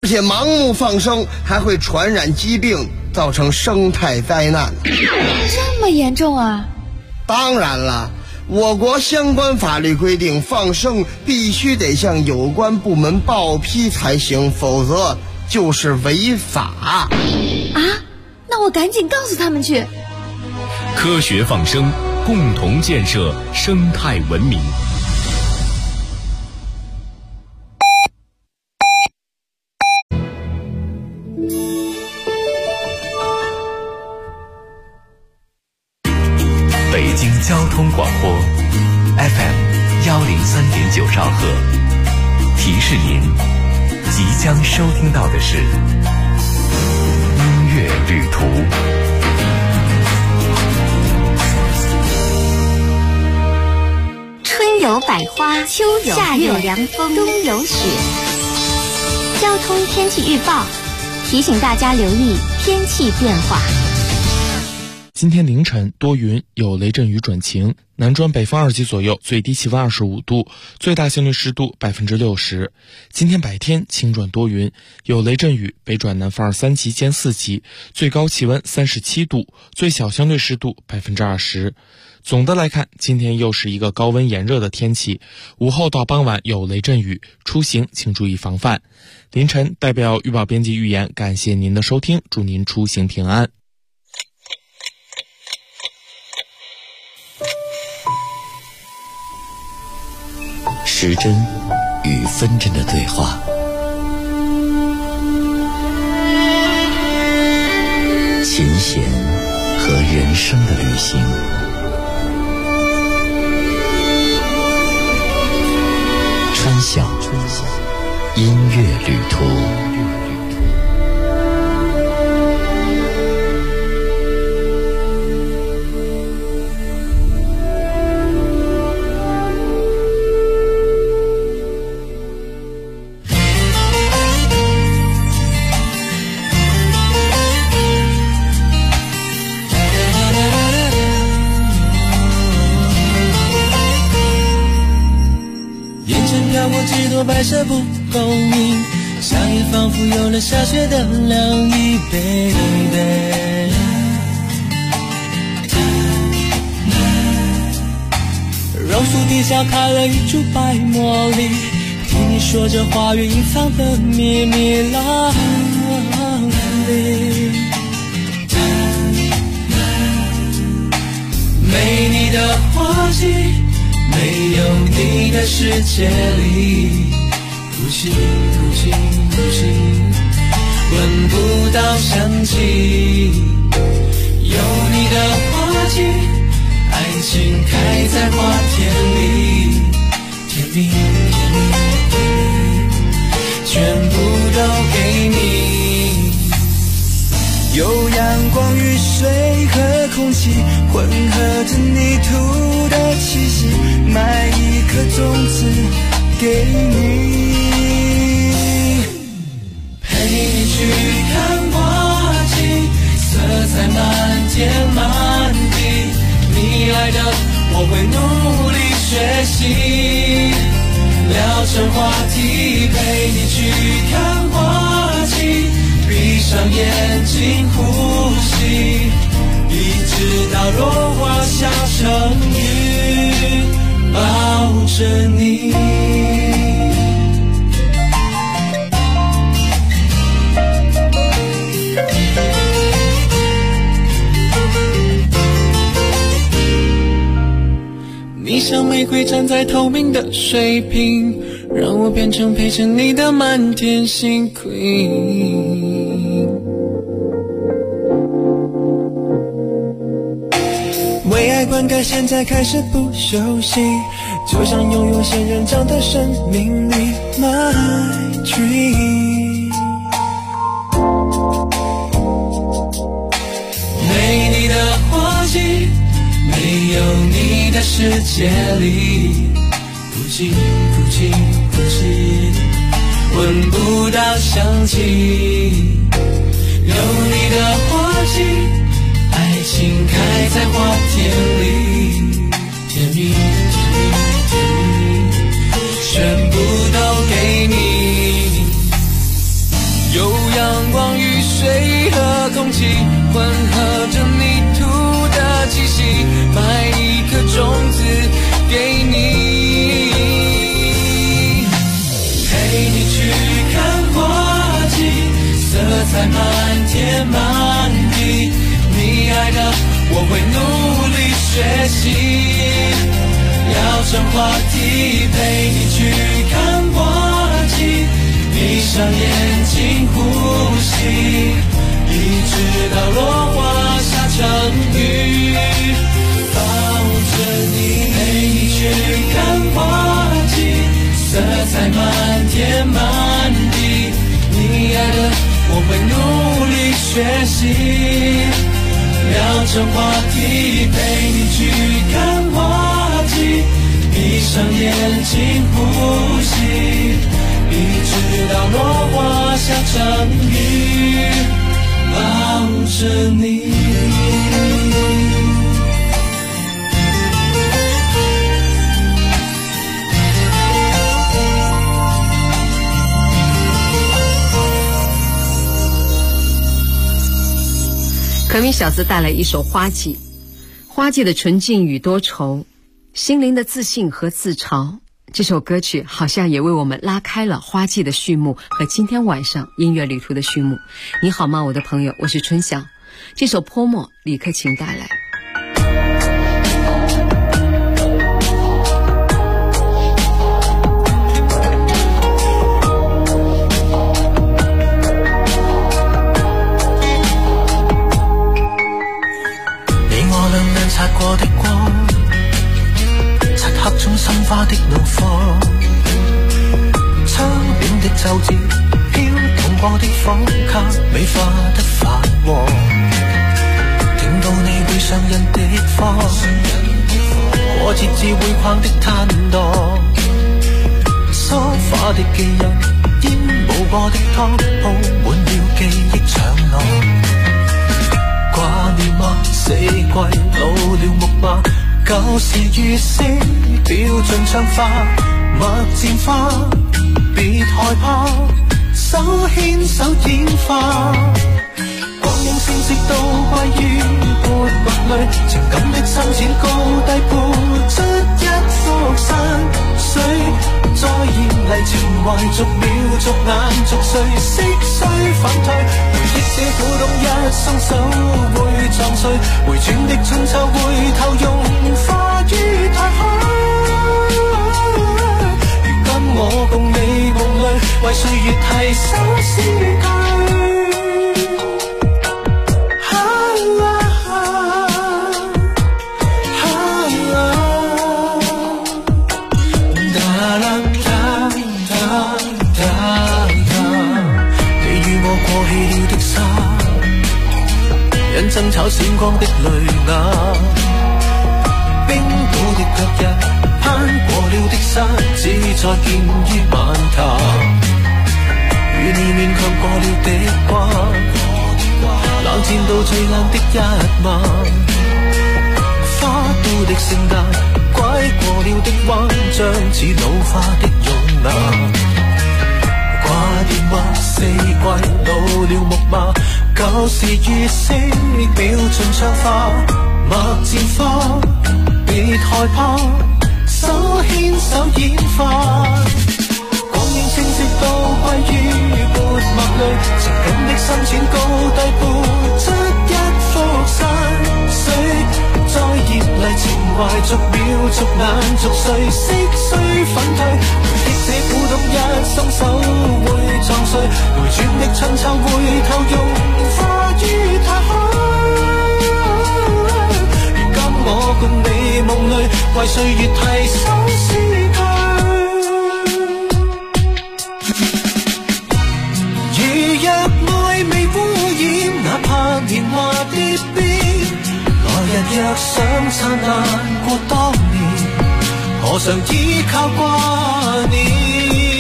且盲目放生还会传染疾病，造成生态灾难。 这么严重啊？ 当然了，我国相关法律规定，放生必须得向有关部门报批才行，否则就是违法。 啊？那我赶紧告诉他们去。 科学放生，共同建设生态文明。北京交通广播 FM103.9兆赫，提示您即将收听到的是音乐旅途。 春有百花，秋有夏有凉风，冬有雪。交通天气预报提醒大家留意天气变化。 今天凌晨多云，有雷阵雨转晴，南转北风2级左右，最低气温25度，最大相对湿度60%。今天白天晴转多云，有雷阵雨，北转南风3级兼4级，最高气温37度，最小相对湿度20%。总的来看，今天又是一个高温炎热的天气，午后到傍晚有雷阵雨，出行请注意防范。凌晨代表预报编辑预言，感谢您的收听，祝您出行平安。 时针与分针的对话，琴弦和人生的旅行，春晓音乐旅途。 白色蒲公英，香叶仿佛有了下雪的凉意 ，baby。榕树底下开了一株白茉莉，听你说着花园隐藏的秘密啦哩。没你的花季，没有你的世界里，呼吸呼吸呼吸，闻不到香气。有你的花季，爱情开在花田里，甜蜜甜蜜甜蜜，全部都给你。有阳光雨水和空气混合着泥土的气息，埋一颗种子给你，陪你去看花季，色彩满天满地，你爱的我会努力学习，聊成话题，陪你去看花季，闭上眼睛呼吸，一直到落花下成雨，抱着你。你像玫瑰站在透明的水瓶，让我变成陪着你的满天星 Queen。 为爱灌溉，现在开始不休息，就像拥有仙人掌的生命力 My dream。 没你的花季，没有你的世界里，哭泣哭泣哭泣，闻不到香气。有你的花季，爱情开在花田里，甜蜜甜蜜甜蜜，全部都给你。 有阳光、雨水和空气混合着泥土的气息，埋一颗种子给你，陪你去看花季，色彩满天满地，你爱的我会努力学习，聊成话题，陪你去看花季，闭上眼睛呼吸，一直到落花下成雨，抱着你，陪你去看花季，色彩满天满地，你爱的我会努力学习，聊成话题，陪你去看花季，闭上眼睛呼吸，一直到落花下成雨，抱着你。 可米小子带来一首《花季》，花季的纯净与多愁，心灵的自信和自嘲。这首歌曲好像也为我们拉开了花季的序幕和今天晚上音乐旅途的序幕。你好吗，我的朋友，我是春晓。这首《泼墨》，李克勤带来。 擦過的光，漆黑中深花的怒放，窗邊的皺褶，飄動過的仿卡，美化得繁華，聽到你會上癮的花，過節至會逛的攤檔，梳化的記憶，煙霧過的湯，鋪滿了記憶長廊。掛念嗎？四季老了木馬，舊時月色標盡窗花，默漸花，別害怕，手牽手演化，光影星色都歸於潑墨裡，情感的深淺高低潑出一幅山水，再現嚟情懷逐秒逐眼逐歲，色須反退，回憶這鼓動一雙手會撞碎，回轉的春秋回頭融化於太空，如今我共你夢裡，為歲月提手詩句。爭吵閃光的淚眼，冰島的腳印，攀過了的山，只再見於晚霞，與你勉強過了的關，冷戰到最冷的一晚，花都的聖誕，拐過了的彎，將似老化的容顏。掛念嗎？四季老了木馬，舊時月色標盡窗花，默漸花，別害怕，手牽手演化，光影清晰都歸於潑墨裡，情感的深淺高低潑出一幅山水，再熱麗情懷逐秒逐眼逐歲，色須粉退，回憶這鼓動一雙手會撞碎，回轉的春秋回頭融化於太空，如今我共你夢裡，為歲月提手詩句，如若愛未污染，哪怕年華蝶變，來日若想燦爛過當年，何嘗依靠掛念？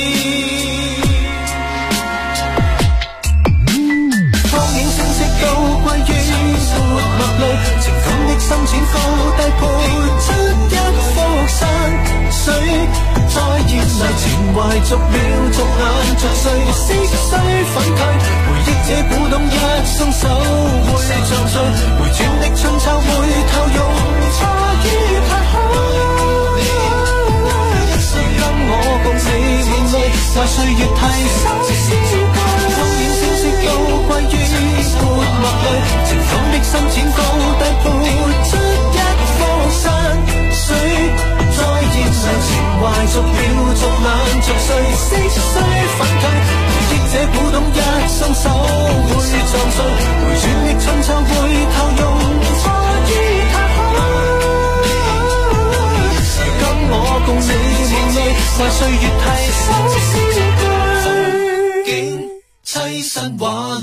光影星色都歸於潑墨裡，情感的深淺高低潑出一幅山水，再現來情懷逐秒逐眼逐歲，色須粉退。 这古董一雙手會撞碎，回轉的春秋會投用錯於太空。跟我共你面對，為歲月提手思歸，當然消息都歸於潑墨淚，情感的深淺高低潑出一顆山水，再現上情懷逐秒逐晚逐歲，色須反退，回憶這古董一雙手會撞碎，回轉的春秋會投用錯於太空。跟我共你面對，為歲月提手思歸，景棲神話裏。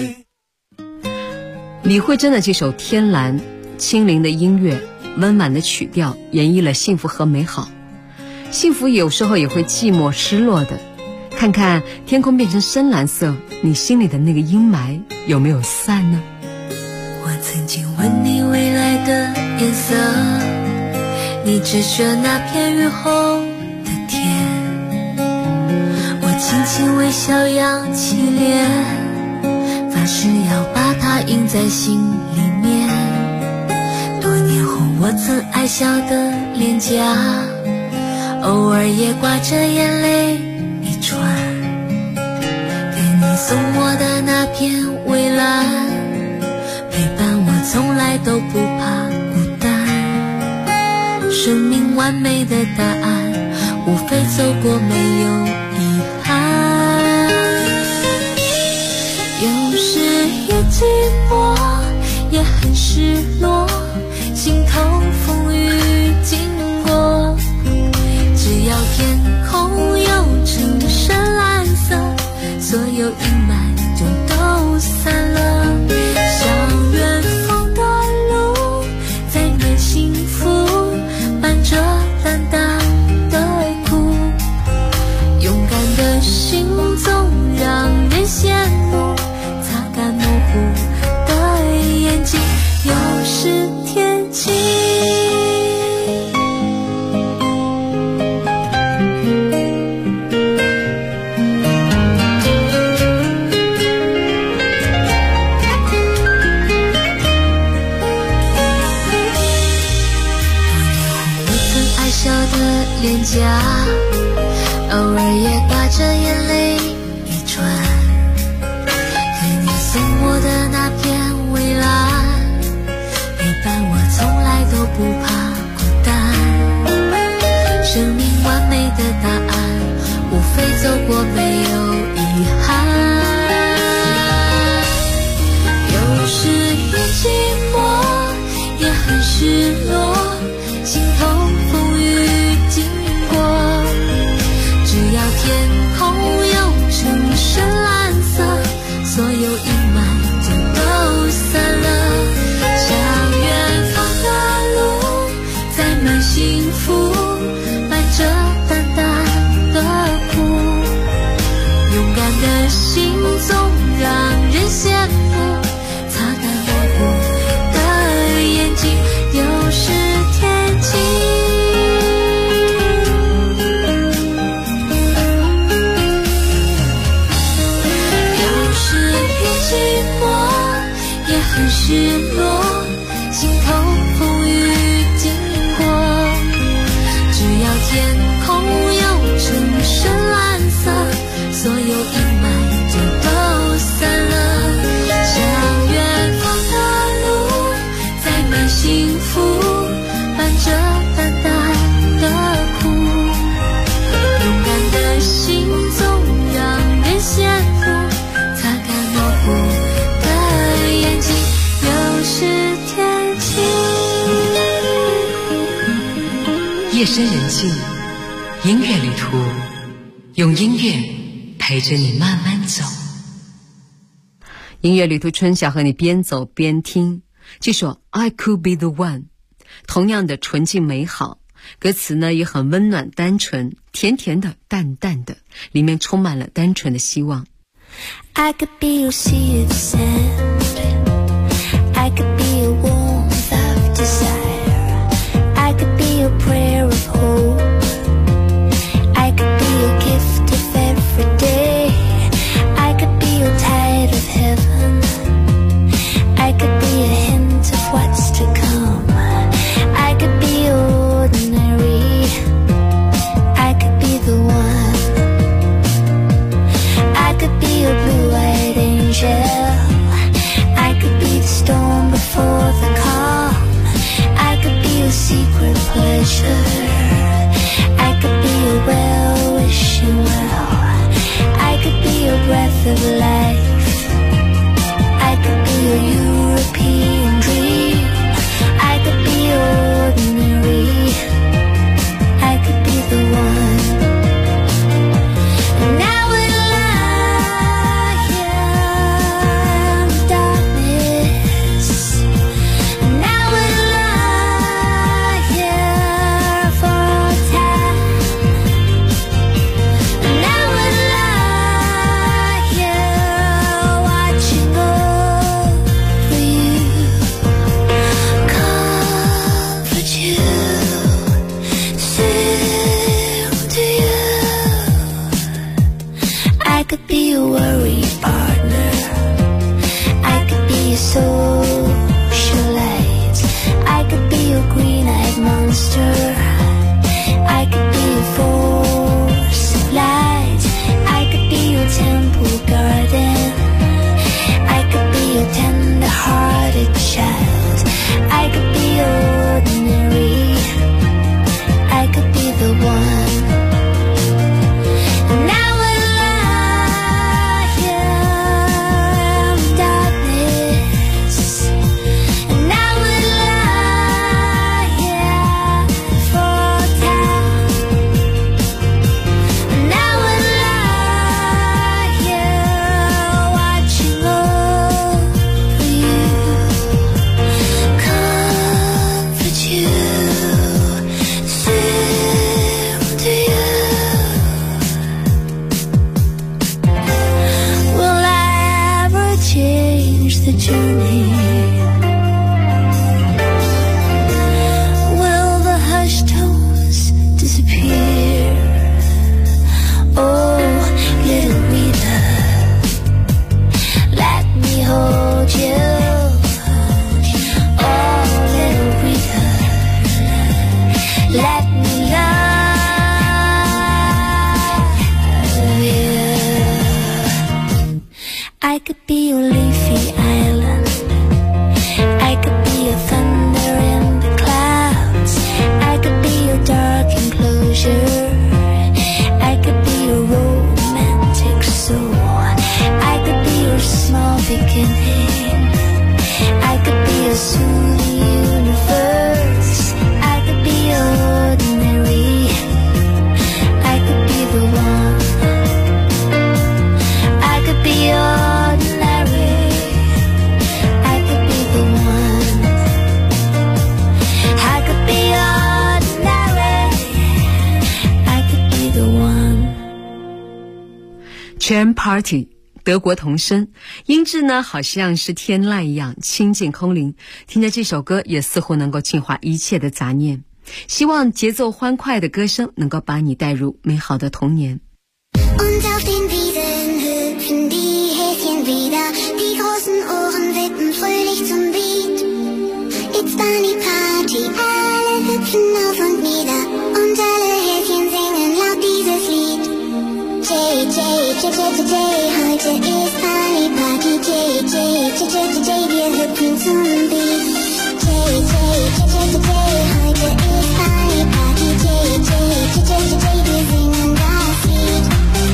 李慧珍的这首《天蓝》，轻灵的音乐，温婉的曲调，演绎了幸福和美好。幸福有时候也会寂寞失落的，看看天空变成深蓝色，你心里的那个阴霾有没有散呢？ 我曾经问你未来的颜色，你只说那片雨后的天。我轻轻微笑扬起脸，发誓要把它印在心里面。多年后我曾爱笑的脸颊，偶尔也挂着眼泪一串。给你送我的那片蔚蓝，陪伴我从来都不怕孤单。生命完美的答案，无非走过没有遗憾。有时也寂寞，也很失落，心头风雨经过，只要天空有成深蓝色，所有阴霾就都散了。向远方的路，载满幸福，伴着淡淡的苦，勇敢的心总让人羡慕，擦干模糊的眼睛，又是天晴。脸颊，偶尔也挂着眼泪一串。给你送我的那片蔚蓝，陪伴我从来都不怕孤单。生命完美的答案，无非走过没有遗憾。有时也寂寞，也很失落，心头风雨经过，只要天空有成深蓝色，所有阴霾就都散了。向远方的路，载满幸福，伴着淡淡的苦，勇敢的心总让人羡慕，擦干模糊的眼睛，又是天晴。很失落，心头风雨经过，只要天空有成深蓝色，所有阴霾就都散了。向远方的路，载满幸福，伴着淡淡的苦，勇敢的心总让人羡慕，擦干模糊的眼睛，又是天晴。 夜深人静，音乐旅途，用音乐陪着你慢慢走。音乐旅途，春晓和你边走边听。这首 I Could Be the One 同样的纯净美好，歌词呢也很温暖单纯，甜甜的淡淡的，里面充满了单纯的希望。 I could be your sea of sand, I could be your warmth of desire, I could be your prayer of hope, I could be your gift of every day, I could be your tide of heaven. I could be your leafy island. I could be your thunder in the clouds. I could be your dark enclosure. I could be your romantic soul. I could be your small beginning. I could be your soothing universe. I could be ordinary. I could be the one. I could be ordinary. I could be the one. I could be ordinary. I could be the one. Jam Party， 德国童声，音质呢好像是天籁一样清净空灵，听着这首歌也似乎能够净化一切的杂念。希望节奏欢快的歌声能够把你带入美好的童年。 Und auf den Wiesen hüpfen die Häschen wieder, die großen Ohren wippen fröhlich zum Beat. It's Bunny Party, alle hüpfen auf und nieder und alle Häschen singen laut dieses Lied. J, J, J, J, J, J, heute ist Bunny Party. J, J, J, J, J, J, wir hüpfen zum Beat. J, J, J, J, J, J, heute ist Bunny Party. J, J, J, J, J, J, wir singen das Lied.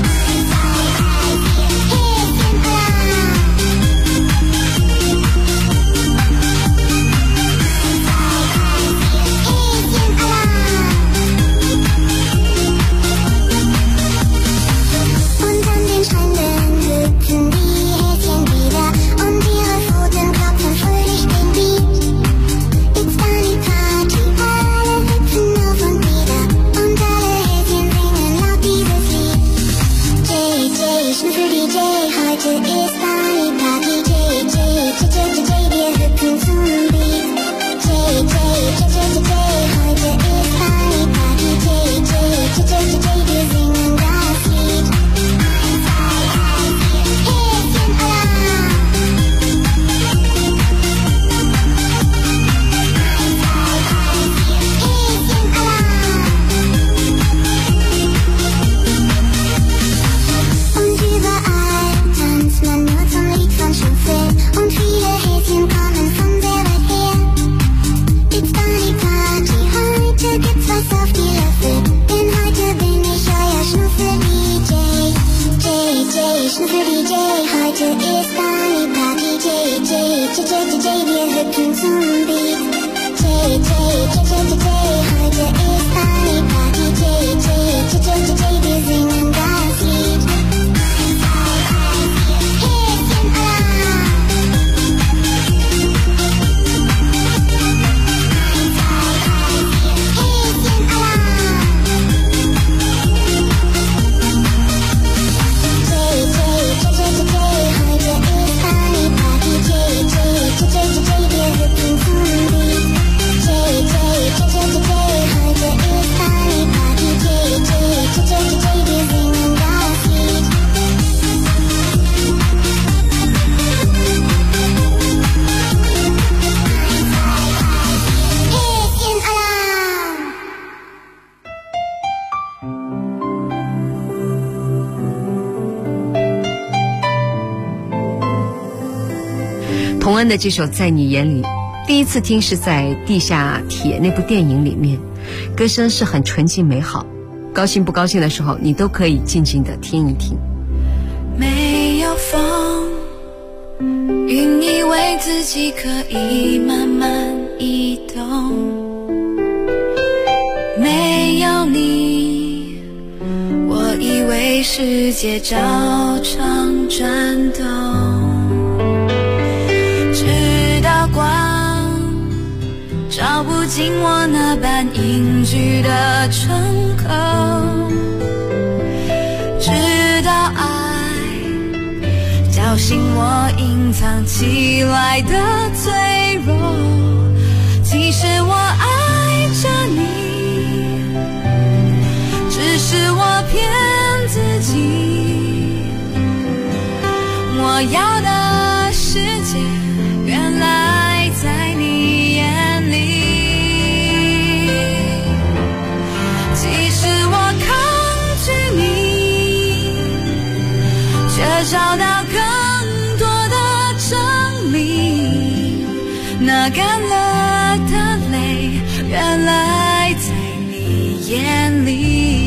童恩的这首《在你眼里》，第一次听是在《地下铁》那部电影里面，歌声是很纯净美好，高兴不高兴的时候你都可以静静地听一听。 没有风，云以为自己可以慢慢移动，没有你，我以为世界照常转动，直到光照不进我那般隐居的窗口，直到爱叫醒我隐藏起来的脆弱。其实我爱着你，只是我骗自己，我要的世界原来在你眼里。其实我抗拒你，却找到更那干了的泪，原来在你眼里。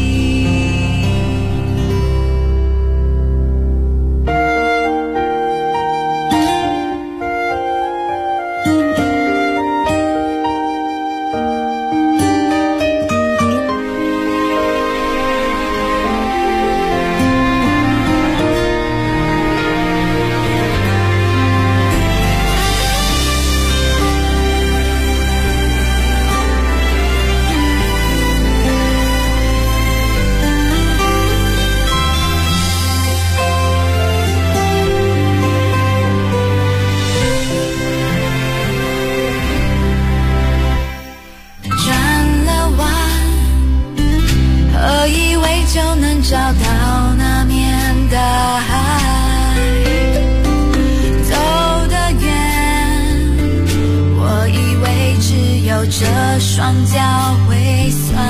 找到那面的海，走得远，我以为只有这双脚会酸，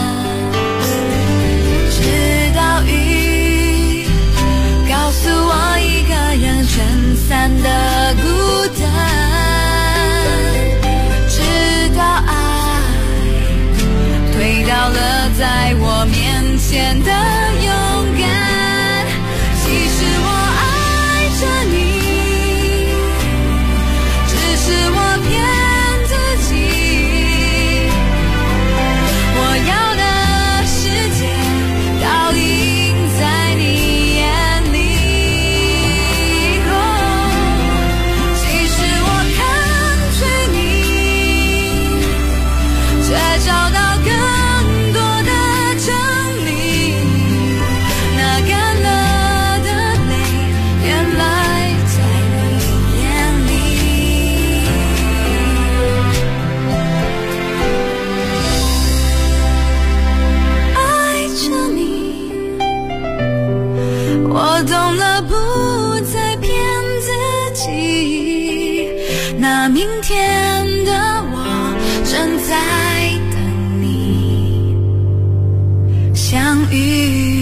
直到雨告诉我一个人撑伞的孤单，直到爱推倒了在我面前的勇敢。其实我爱着你，只是我骗自己。我要的世界倒映在你眼里。其实我看追你，却找到更多的证明。那干了的泪，原来在你眼里。爱着你，我懂了，不再骗自己。那明天的我正在等你相遇。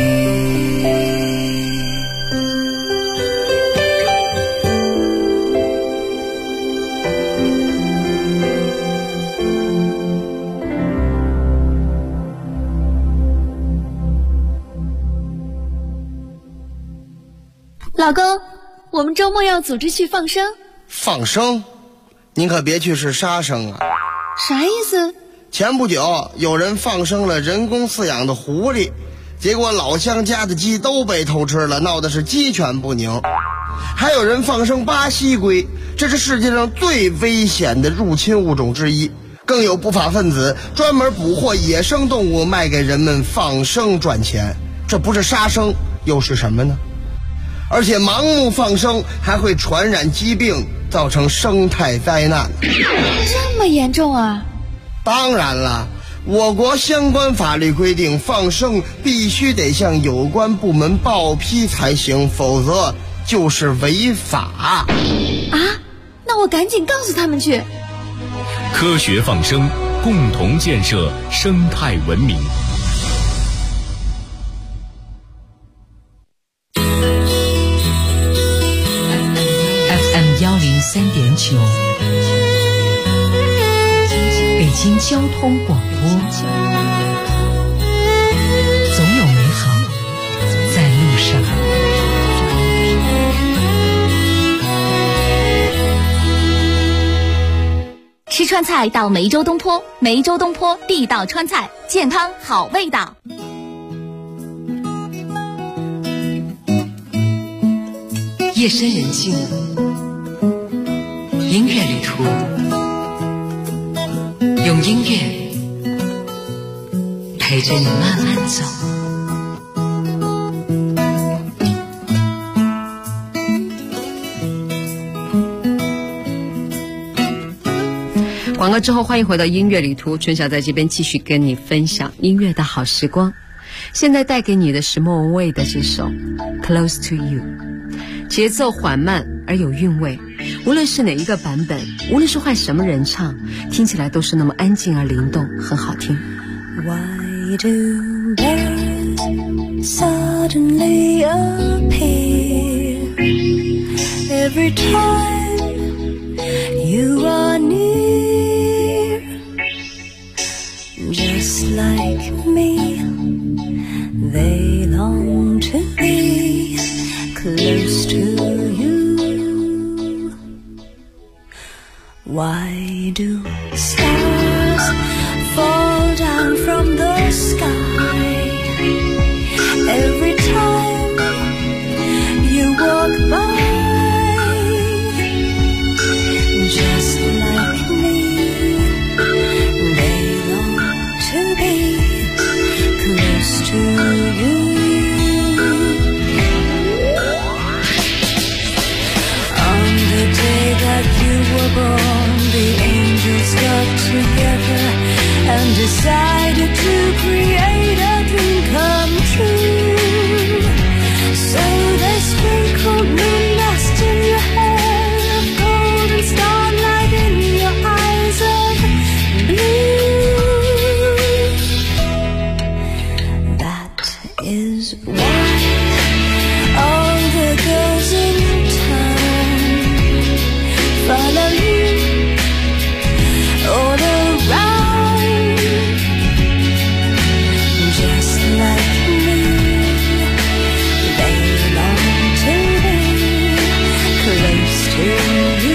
老公，我们周末要组织去放生。 放生？您可别去是杀生啊！ 啥意思？ 前不久有人放生了人工饲养的狐狸，结果老乡家的鸡都被偷吃了，闹得是鸡犬不宁。还有人放生巴西龟，这是世界上最危险的入侵物种之一。更有不法分子专门捕获野生动物卖给人们放生赚钱，这不是杀生又是什么呢？而且盲目放生还会传染疾病，造成生态灾难。 这么严重啊？ 当然了，我国相关法律规定，放生必须得向有关部门报批才行，否则就是违法。 啊？那我赶紧告诉他们去。 科学放生，共同建设生态文明。 FM103.9，北京交通广播，总有美好在路上。 吃川菜到梅州东坡，梅州东坡地道川菜，健康好味道。 夜深人静，音乐旅途，用音乐陪着你慢慢走。 广告之后，欢迎回到音乐旅途，春晓在这边继续跟你分享音乐的好时光。现在带给你的是莫文蔚的这首 Close to You， 节奏缓慢而有韵味，无论是哪一个版本，无论是换什么人唱，听起来都是那么安静而灵动，很好听。 Why do birds suddenly appear every time you are Why do stars fall down from the sky every time you walk by? Just like me, they long to be close to you. On the day that you were born, the angels got together and decided to create a dream come true. So they sprinkled moon dust in your hair, of gold and starlight in your eyes of blue. That is why all the girls in town follow you all around. Just like me, they long to be close to you.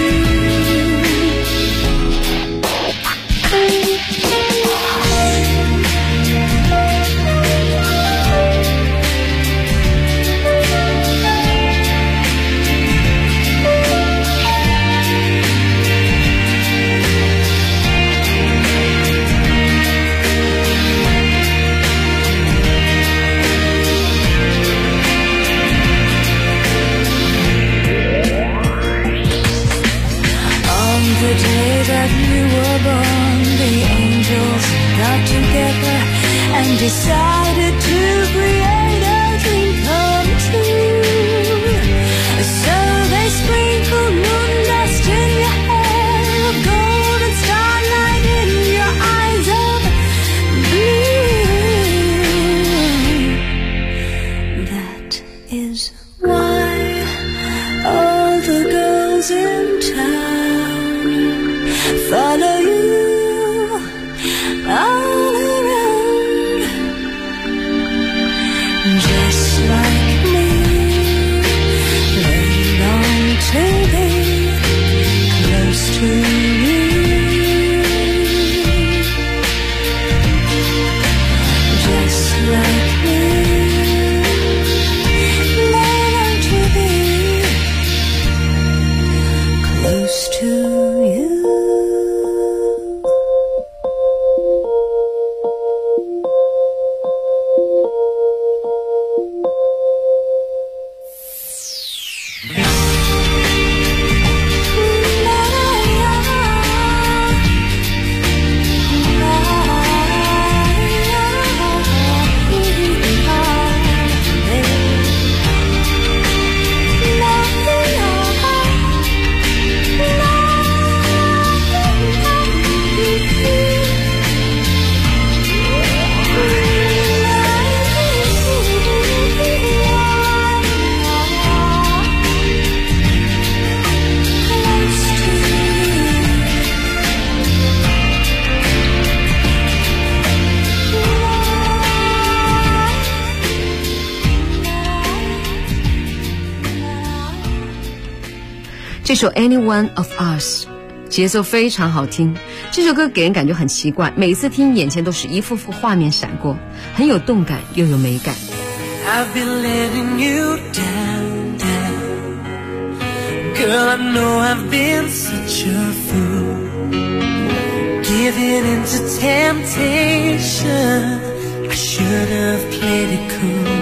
The day that you were born, the angels got together and decided to create a dream come true. So they sprinkled moon dust in your hair, of gold and starlight in your eyes of blue. That is why all the girls in town follow you all around. Just like me, they long to be close to you. Just like me, they long to be close to you. 这首 Anyone of Us 节奏非常好听，这首歌给人感觉很奇怪，每次听眼前都是一幅幅画面闪过，很有动感又有美感。 I've been letting you down, down. Girl, I know I've been such a fool, giving into temptation. I should have played it cool.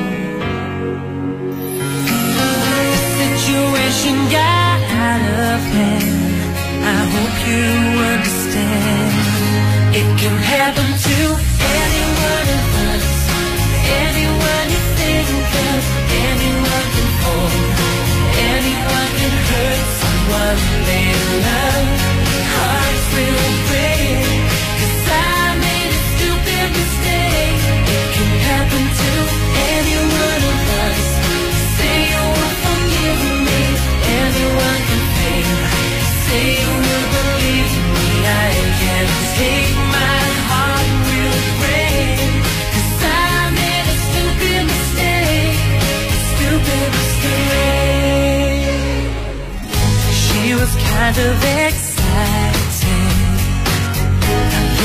The situation got out of hand, I hope you understand. It can happen to anyone of us, anyone you think of, anyone can fall, anyone can hurt someone they love. Hearts will break, 'cause I made a stupid mistake. It can happen to anyone of us. Say you will forgive me, anyone can fail. Say you will believe me, I can't take my heart will break, 'cause I made a stupid mistake, a stupid mistake. She was kind of excited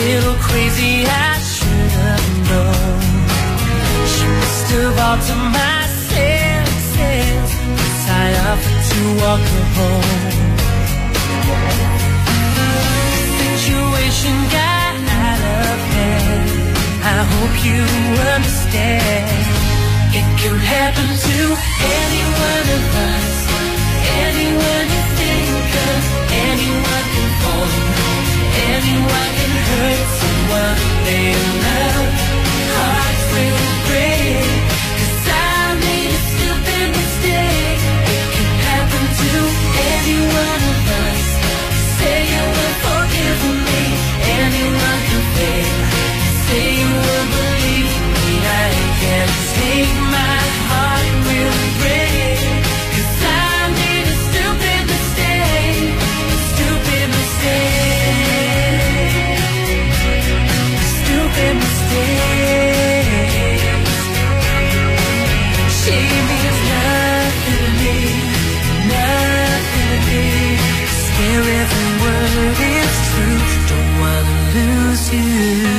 little crazy, I should have known. She must have altered my senses, 'cause I offered to walk her home. The situation got out of hand, I hope you understand. It can happen to any one of us, anyone you think of, anyone can fall, anyone can hurt someone they love. Hearts will break, 'cause I made a stupid mistake. It can happen to any one of us. Say you will forgive me, anyone can fail. Say you will believe me, I can't take my heart will break, 'cause I made a stupid mistake, a stupid mistake, a stupid mistake. She means nothing to me, nothing to me. Swear every word is true, don't wanna lose you.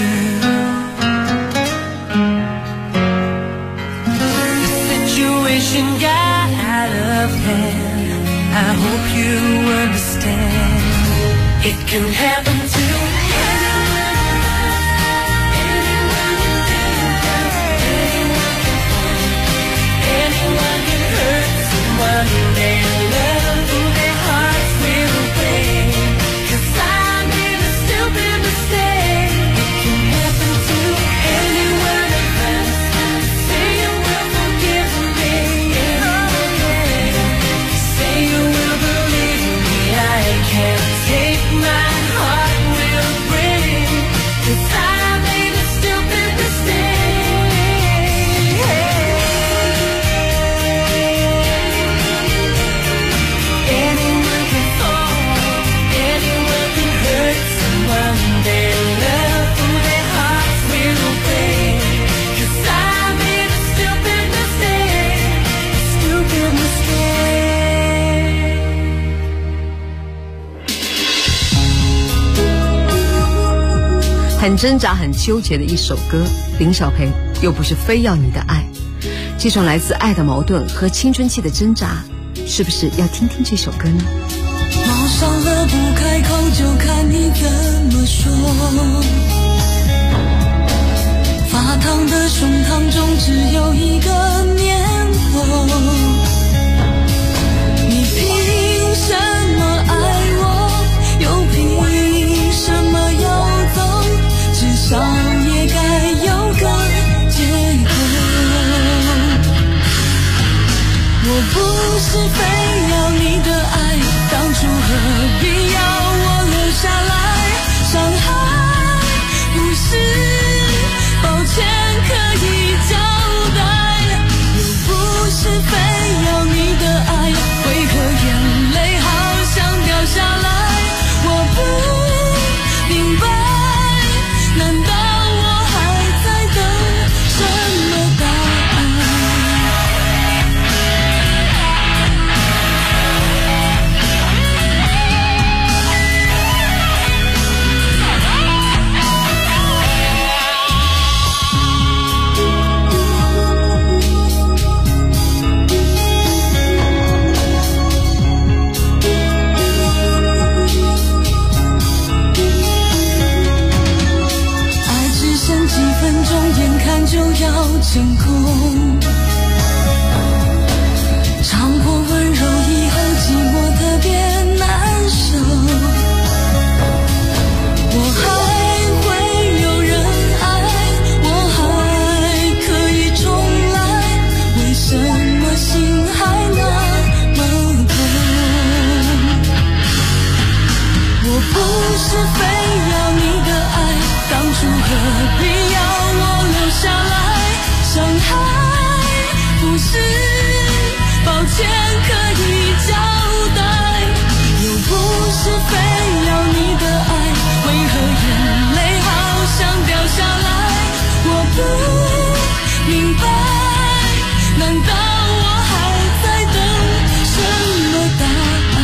Got out of hand, I hope you understand. It can happen to anyone, anyone you think of, anyone can fall, anyone can hurt someone they love, their hearts will break, 'cause I made a stupid mistake. It can happen to any one of us. Say you will forgive me, can't take my heart will break, 'cause I made a stupid mistake. Anyone can fall, anyone can hurt someone they love, their hearts will break, 'cause I made a stupid mistake, a stupid mistake. 很挣扎很纠结的一首歌，林小培又不是非要你的爱，这种来自爱的矛盾和青春期的挣扎，是不是要听听这首歌呢？ 冒上了不开口，就看你怎么说。发烫的胸膛中只有一个念头，你凭什么爱我，又凭什么要走，至少也该有个借口。我不是非要你的爱，当初何必要我留下来？伤害不是抱歉可以交代，又不是非要你的爱，为何眼泪好想掉下来？我不明白，难道我还在等什么答案？爱只剩几分钟，眼看就要成功。尝过温柔以后，寂寞特别难受。我还会有人爱，我还可以重来，为什么心还那么痛？我不是非要你的爱，当初何必要我留下来？伤害不是抱歉可以交代，又不是非要你的爱，为何眼泪好想掉下来？我不明白，难道我还在等什么答案？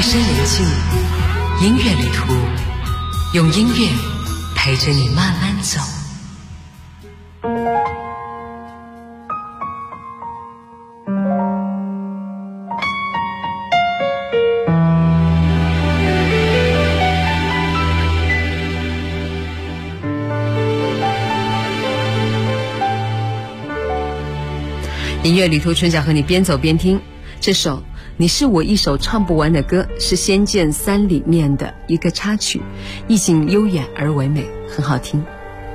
夜深人静，音乐旅途，用音乐陪着你慢慢走。 音乐旅途，春晓和你边走边听。这首《你是我一首唱不完的歌》是《仙剑3》里面的一个插曲，意境悠远而唯美，很好听。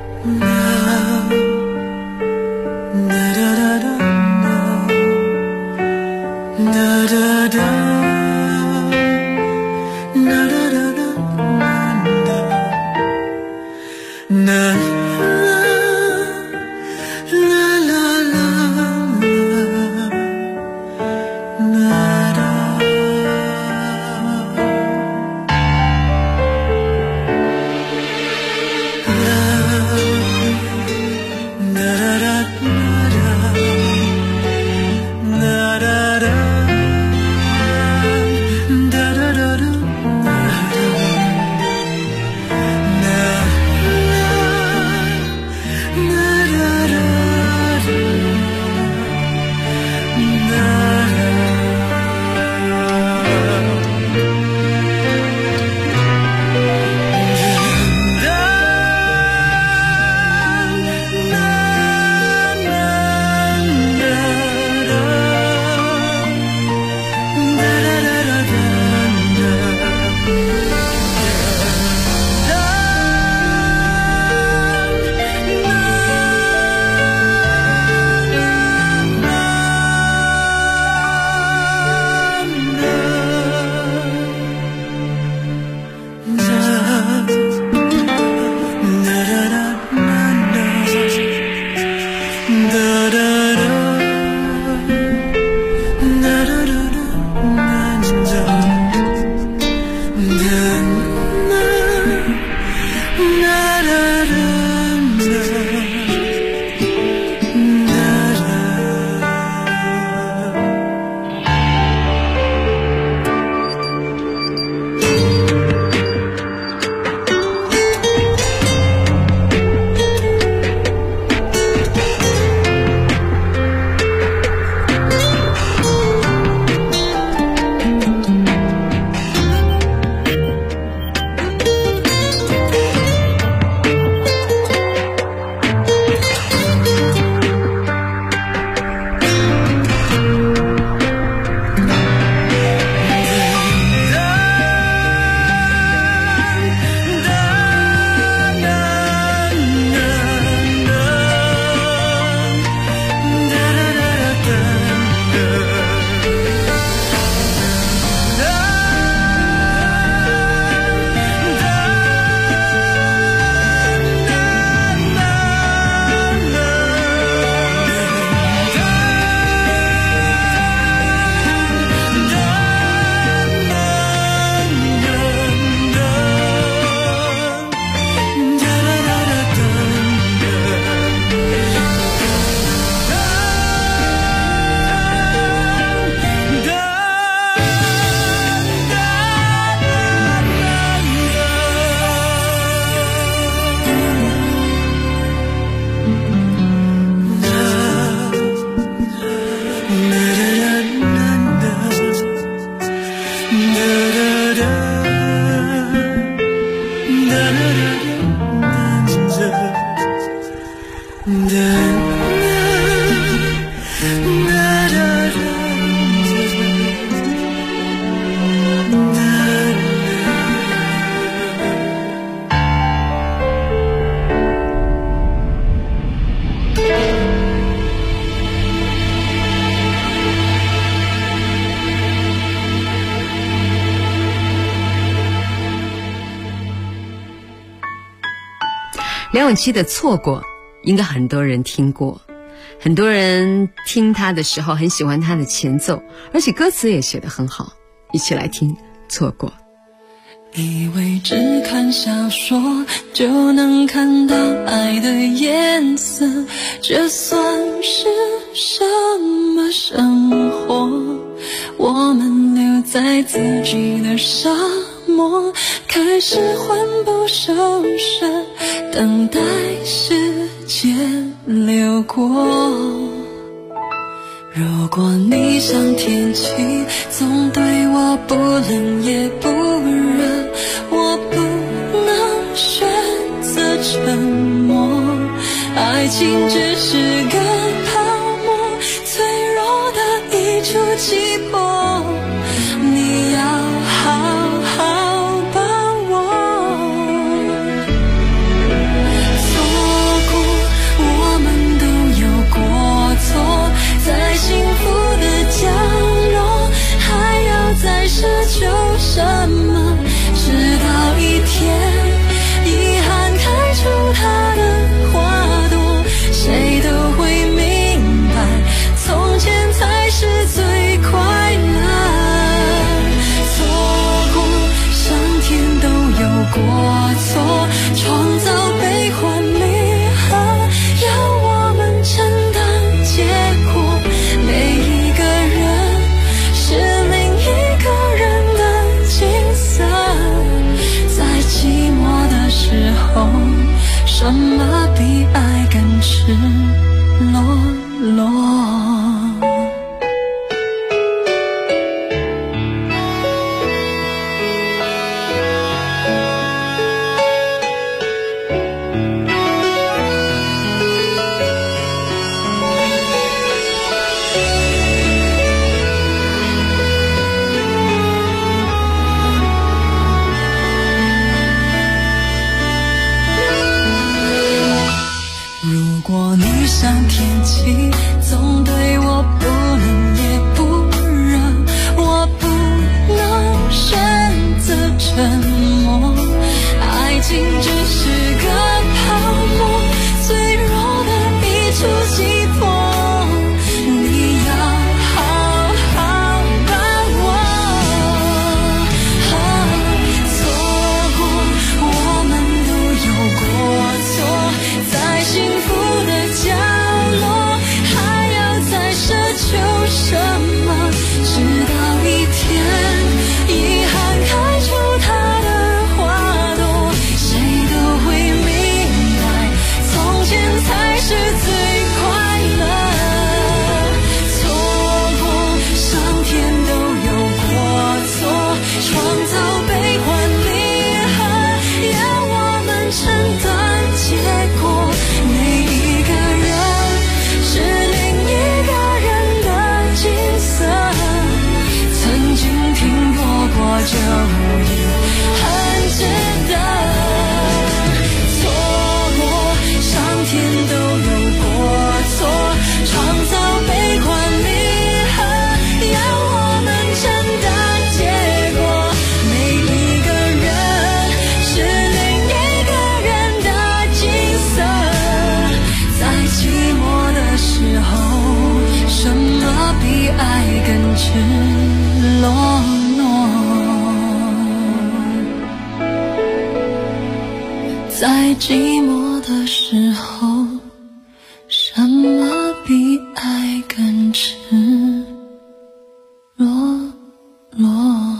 梁咏琪的《错过》应该很多人听过，很多人听她的时候很喜欢她的前奏，而且歌词也写得很好。一起来听《错过》。 以为只看小说就能看到爱的颜色，这算是什么生活？ 我们留在自己的沙漠，开始魂不守舍，等待时间流过。如果你像天气，总对我不冷也不热，我不能选择沉默。爱情只是个泡沫，脆弱的一触即破，你要好好把握。错过，我们都有过错，在幸福的角落，还要再奢求什么？直到一天，遗憾开出它的花朵，谁都会明白，从前才是最快乐。错过，上天都有过错，创造悲欢离合，要我们承担结果。每一个人是另一个人的景色，在寂寞的时候，什么比爱更赤裸裸？如果你像天气，总对我不冷也不热，我不能选择沉默。爱情只是个泡沫，脆弱的一触即破，你要好好把握。错过，我们都有过错，在幸福的角落，还要再奢求什么？直到一天，遗憾开出它的花朵，谁都会明白，从前才是最快乐。错过，上天都有过错，创造悲欢离合，要我们承担结果。每一个人是另一个人的景色，曾经听过就已很值得。错过，上天都有过错，创造悲欢离合，要我们承担结果。每一个人是另一个人的景色，在寂寞的时候，什么比爱更赤裸裸？在寂寞的时候，什么比爱更赤裸裸？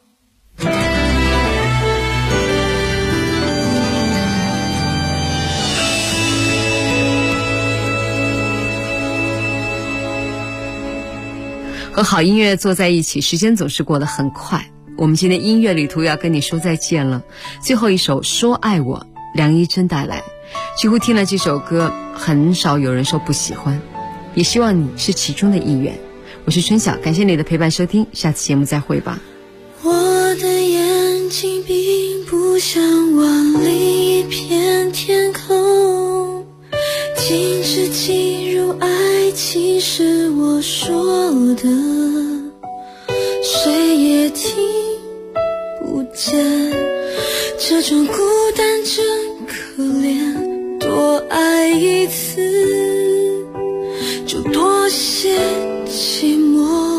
和好音乐坐在一起，时间总是过得很快。我们今天音乐旅途要跟你说再见了。最后一首《说爱我》，梁一真带来。几乎听了这首歌，很少有人说不喜欢，也希望你是其中的一员。我是春晓，感谢你的陪伴收听，下次节目再会吧。 我的眼睛并不像万里一片天空，禁止进入爱情是我说的，谁也听不见，这种孤单真可怜，多爱一次就多些寂寞。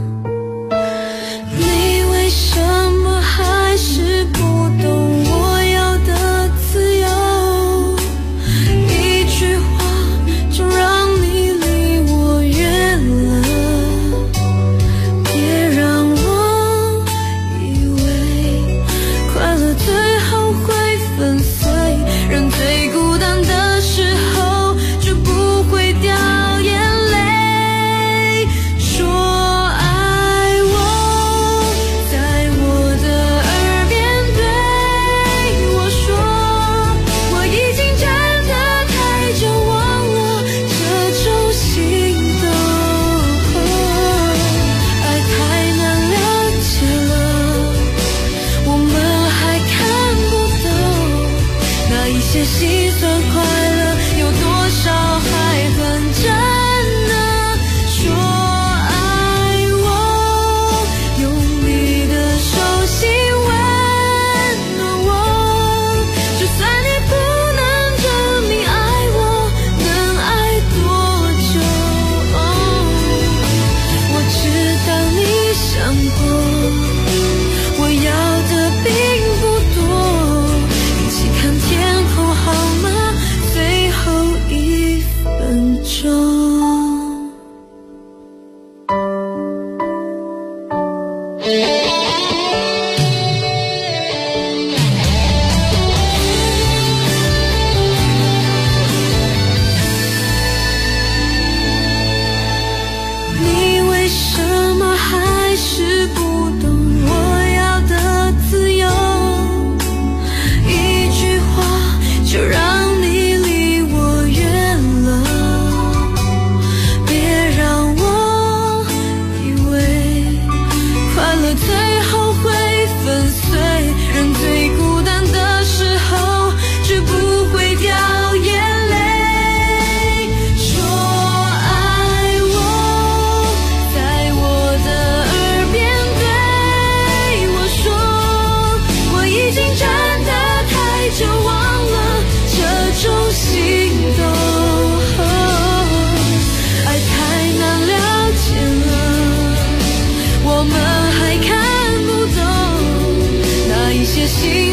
你为什么还是不懂我要的自由？一句话就让你离我远了，别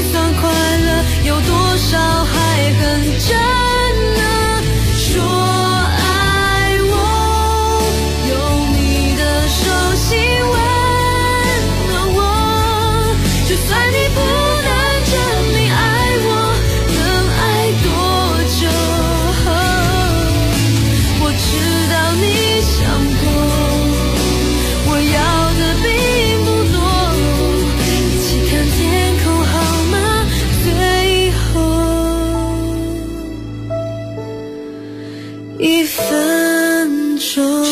算快乐，有多少还很真呢？说爱我，用你的手心温暖我，就算你不能证明爱我能爱多久，我知道你想过，我要的并不多，一起看天空好吗？最后一分钟。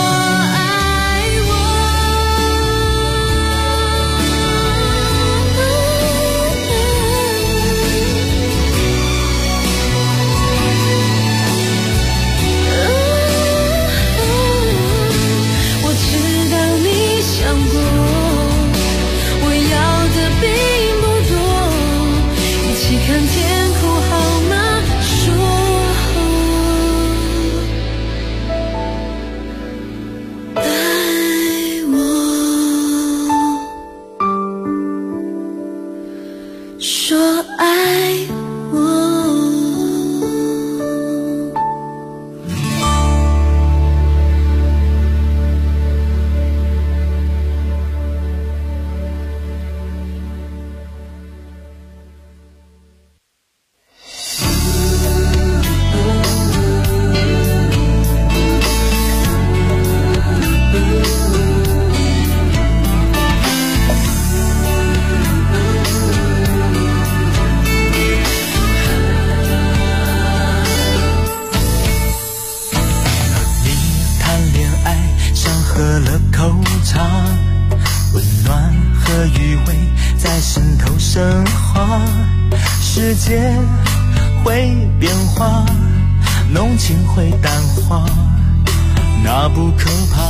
世界会变化，浓情会淡化，那不可怕。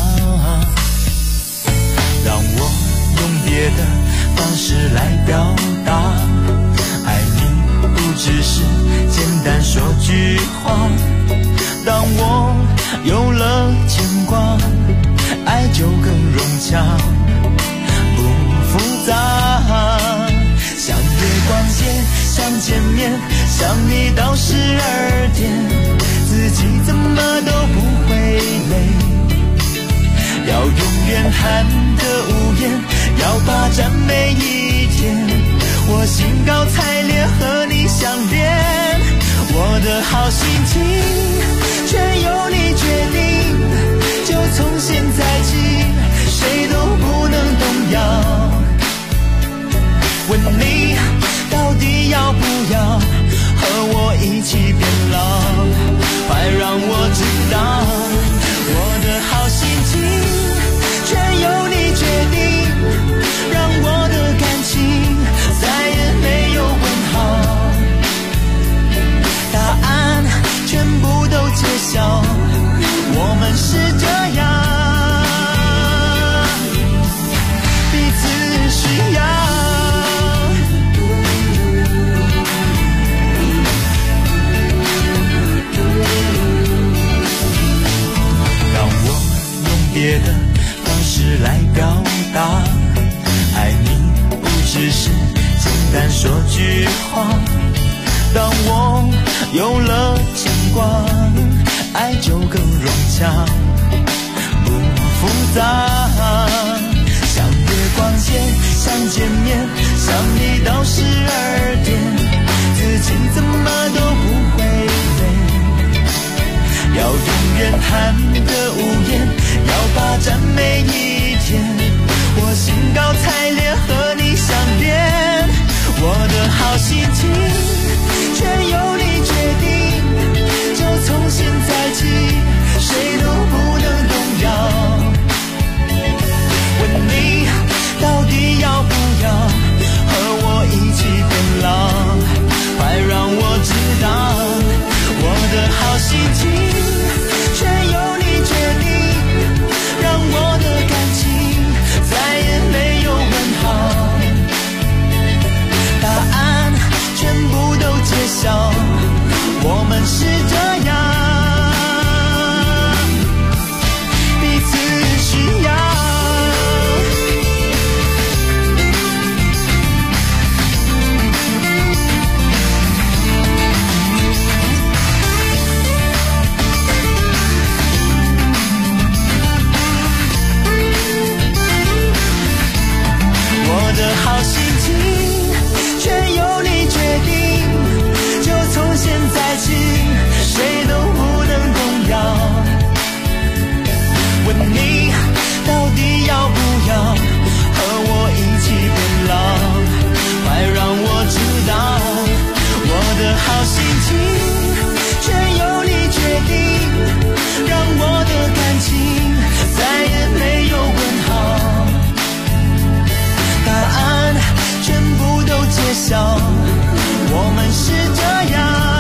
让我用别的方式来表达，爱你不只是简单说句话。当我有了牵挂，爱就更融洽，不复杂。像月光街，想见面，想你到12点，自己怎么都不会累。要永远谈的无言，要霸占每一天。我兴高采烈和你相恋，我的好心情全由你决定。就从现在起，谁都不能动摇。问你到底要不要和我一起变老？快让我知道，我的好心情全由你决定，让我的感情再也没有问号。答案全部都揭晓，我们是这样，彼此需要。别的方式来表达，爱你不只是简单说句话。当我有了牵挂，爱就更融洽，不复杂。像月光街，想见面，想你到12点，自己怎么都不会累。要永远谈的无言，要霸占每一天。我兴高采烈和你相恋，我的好心情全由你决定。就从现在起，谁都不能动摇。问你到底要不要和我一起变老？快让我知道，我的好心情全由你决定，让我的感情再也没有问号。答案全部都揭晓，我们是这样，彼此需要。 心情，全由你决定，让我的感情再也没有问号，答案全部都揭晓，我们是这样。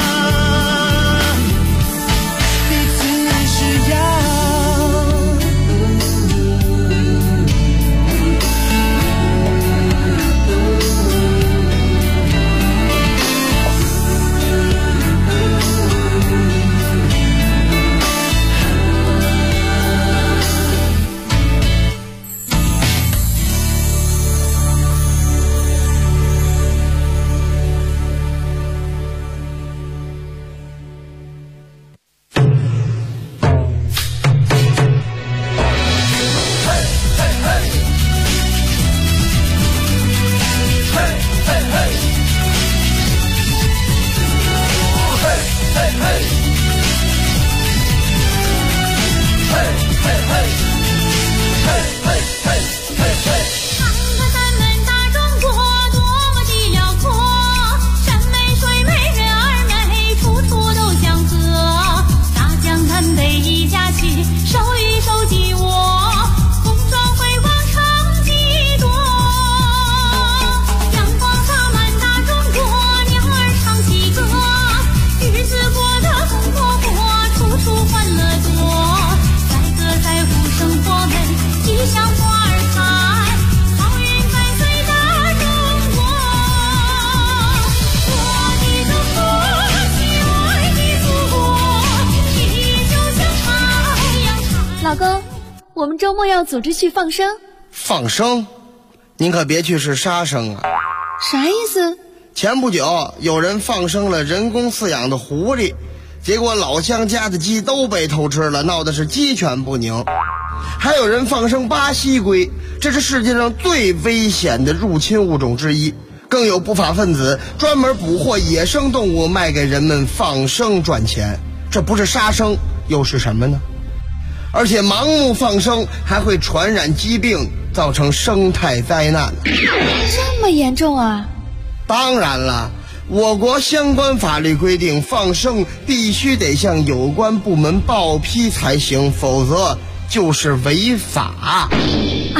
老公，我们周末要组织去放生。 放生？您可别去是杀生啊！ 啥意思？ 前不久有人放生了人工饲养的狐狸，结果老乡家的鸡都被偷吃了，闹的是鸡犬不宁。还有人放生巴西龟，这是世界上最危险的入侵物种之一。更有不法分子专门捕获野生动物卖给人们放生赚钱，这不是杀生又是什么呢？而且盲目放生还会传染疾病，造成生态灾难。 这么严重啊？ 当然了，我国相关法律规定，放生必须得向有关部门报批才行，否则就是违法。 啊？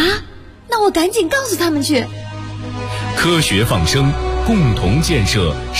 那我赶紧告诉他们去。 科学放生，共同建设